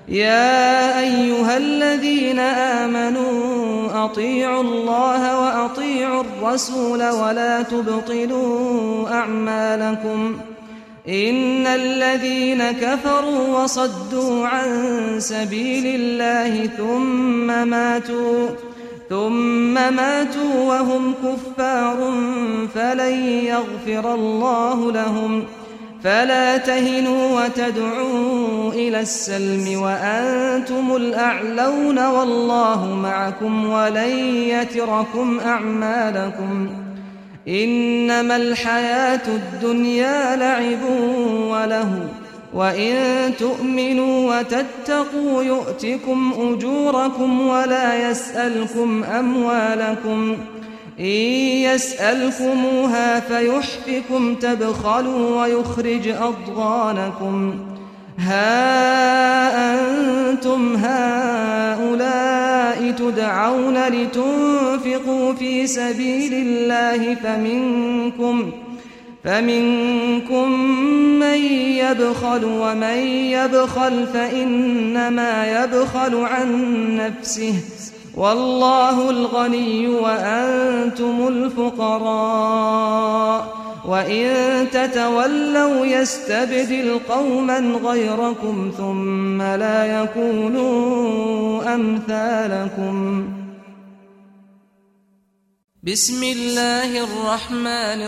يا أيها الذين آمنوا أطيعوا الله وأطيعوا الرسول ولا تبطلوا أعمالكم إن الذين كفروا وصدوا عن سبيل الله ثم ماتوا وهم كفار فلن يغفر الله لهم فلا تهنوا وتدعوا إلى السلم وأنتم الأعلون والله معكم ولن يتركم أعمالكم إنما الحياة الدنيا لعب وله وإن تؤمنوا وتتقوا يؤتكم أجوركم ولا يسألكم أموالكم إن يسألكموها فيحفكم تبخلوا ويخرج أضغانكم ها أنتم هؤلاء تدعون لتنفقوا في سبيل الله فمنكم من يبخل ومن يبخل فإنما يبخل عن نفسه والله الغني وأنتم الفقراء وإن تتولوا يستبدل قوما غيركم ثم لا يكونوا أمثالكم. بسم الله الرحمن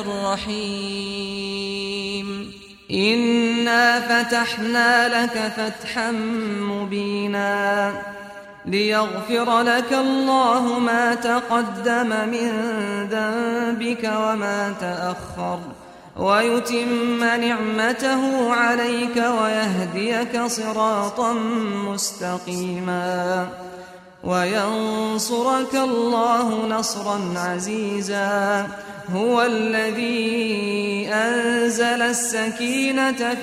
الرحيم إنا فتحنا لك فتحا مبينا ليغفر لك الله ما تقدم من ذنبك وما تأخر ويتم نعمته عليك ويهديك صراطا مستقيما وينصرك الله نصرا عزيزا هو الذي أنزل السكينة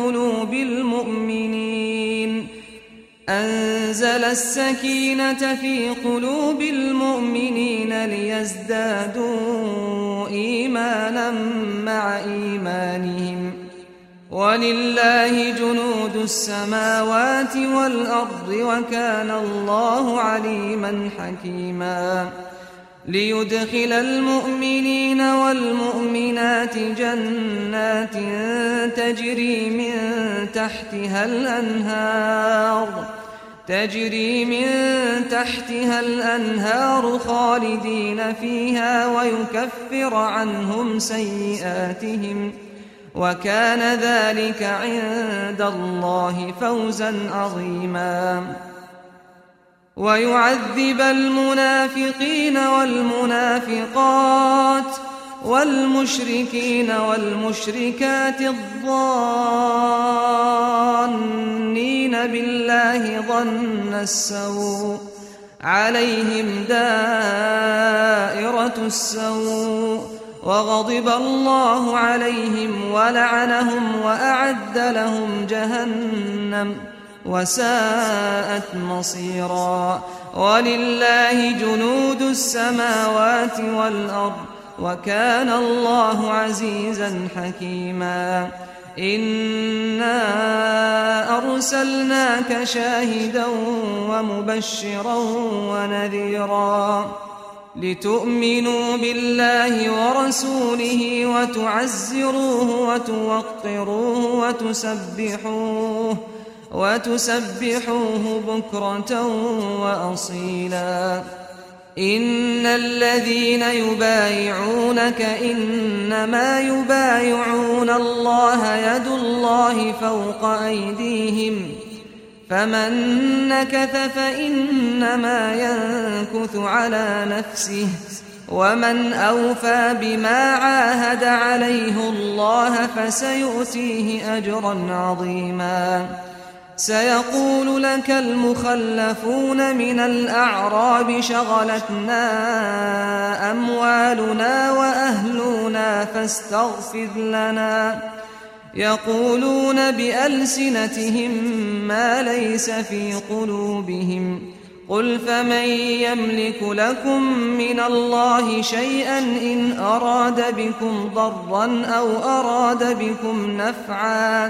في قلوب المؤمنين ليزدادوا إيمانا مع إيمانهم ولله جنود السماوات والأرض وكان الله عليما حكيما ليدخل المؤمنين والمؤمنات جنات تجري من تحتها الأنهار خالدين فيها ويكفر عنهم سيئاتهم وكان ذلك عند الله فوزا عظيما ويعذب المنافقين والمنافقات والمشركين والمشركات الظانين بالله ظن السوء عليهم دائرة السوء وغضب الله عليهم ولعنهم وأعد لهم جهنم وساءت مصيرا ولله جنود السماوات والأرض وكان الله عزيزا حكيما إنا أرسلناك شاهدا ومبشرا ونذيرا لتؤمنوا بالله ورسوله وتعزروه وتوقروه وتسبحوه بكرة وأصيلا إن الذين يبايعونك إنما يبايعون الله يد الله فوق أيديهم فمن نكث فإنما ينكث على نفسه ومن أوفى بما عاهد عليه الله فسيؤتيه أجرا عظيما سيقول لك المخلفون من الأعراب شغلتنا أموالنا وأهلنا فاستغفر لنا يقولون بألسنتهم ما ليس في قلوبهم قل فمن يملك لكم من الله شيئا إن أراد بكم ضرا أو أراد بكم نفعا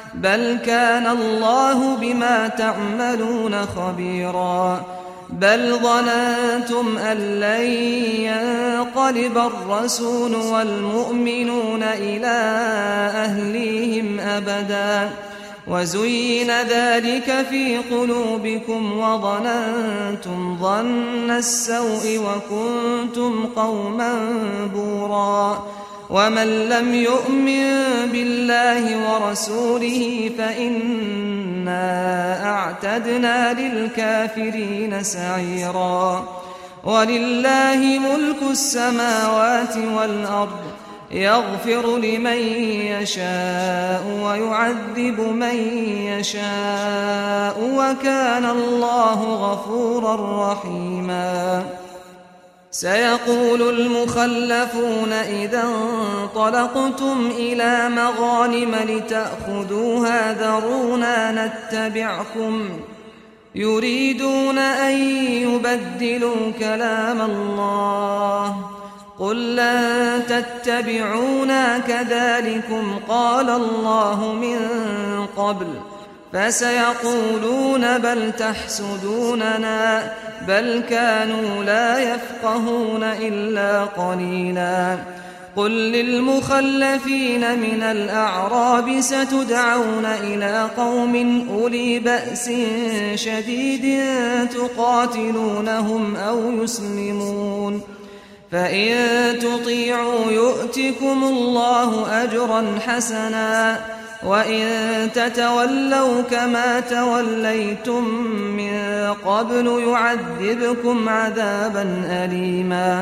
بل كان الله بما تعملون خبيرا بل ظننتم أن لن ينقلب الرسول والمؤمنون إلى أهليهم أبدا وزين ذلك في قلوبكم وظننتم ظن السوء وكنتم قوما بورا ومن لم يؤمن بالله ورسوله فإنا أعتدنا للكافرين سعيرا ولله ملك السماوات والأرض يغفر لمن يشاء ويعذب من يشاء وكان الله غفورا رحيما سيقول المخلفون إذا انطلقتم إلى مغانم لتأخذوها ذرونا نتبعكم يريدون أن يبدلوا كلام الله قل لن تتبعونا كذلكم قال الله من قبل فسيقولون بل تحسدوننا بل كانوا لا يفقهون إلا قليلا قل للمخلفين من الأعراب ستدعون إلى قوم أولي بأس شديد تقاتلونهم أو يسلمون فإن تطيعوا يؤتكم الله أجرا حسنا وإن تتولوا كما توليتم من قبل يعذبكم عذابا أليما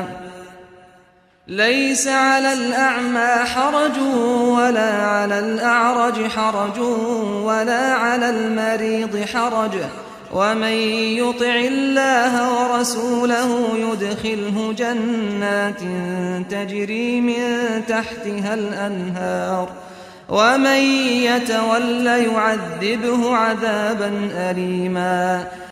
ليس على الأعمى حرج ولا على الأعرج حرج ولا على المريض حرج ومن يطع الله ورسوله يدخله جنات تجري من تحتها الأنهار ومن يتول يعذبه عذابا أليما